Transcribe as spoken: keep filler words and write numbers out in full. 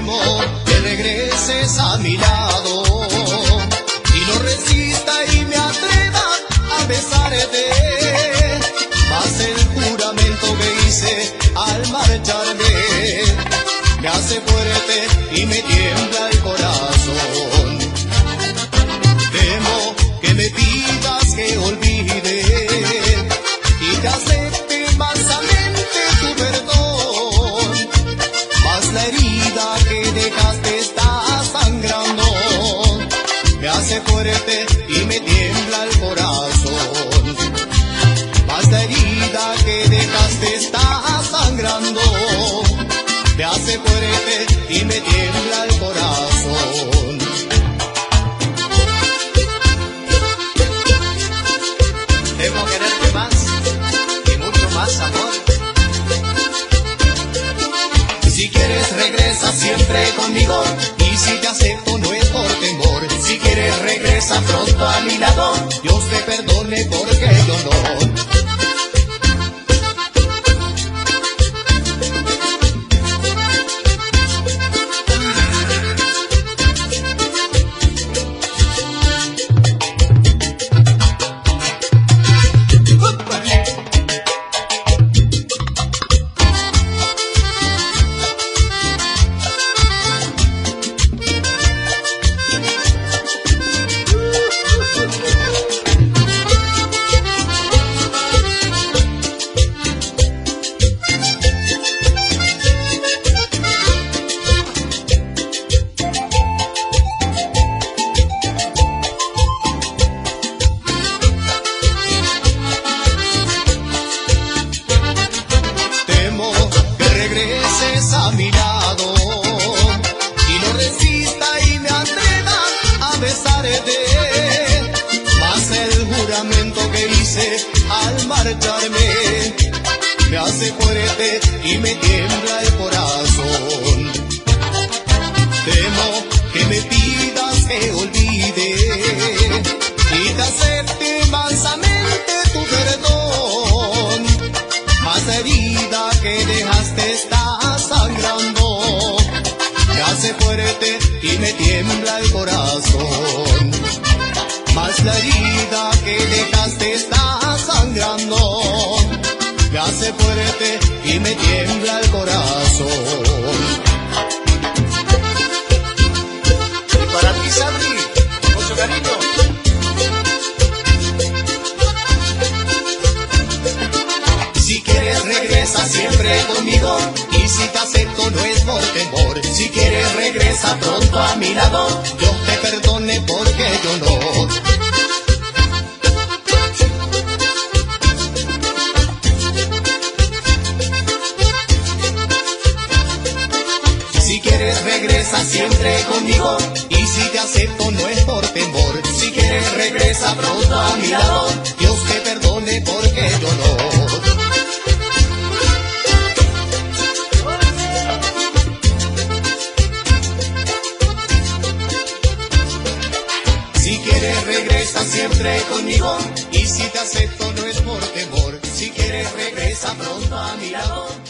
Temo que regreses a mi lado y no resista y me atreva a besarte. Mas el juramento que hice al marcharme me hace fuerte y me tiembla el corazón. Temo que me pidas que olvide y te acepte mansamente tu perdón. Mas la herida que dejaste está sangrando, me hace fuerte y me tiembla el corazón. Mas la herida que dejaste está sangrando, me hace fuerte y me tiembla el corazón. Debo quererte más y mucho más, amor. Si quieres regresa siempre conmigo, y si te acepto no es por temor. Si quieres regresa pronto a mi lado, Dios te perdone porque yo no. A mi lado y no resista y me atreva a besarte. Mas el juramento que hice al marcharme me hace fuerte y me tiembla el corazón. Temo que me pidas que olvide y te acepte mansamente tu perdón. Mas la herida que dejaste está sangrando, me hace fuerte y me tiembla el corazón. Mas la herida que dejaste está sangrando, me hace fuerte y me tiembla el corazón. Y para ti, Sabri, con mucho cariño. Si quieres regresa siempre conmigo, y si te acepto no es por temor. Si quieres regresa pronto a mi lado, Dios te perdone porque yo no. Si quieres regresa siempre conmigo, y si te acepto no es por temor. Si quieres regresa pronto a mi lado, Dios te perdone porque yo no. Si quieres regresa siempre conmigo, y si te acepto no es por temor. Si quieres regresa pronto a mi lado.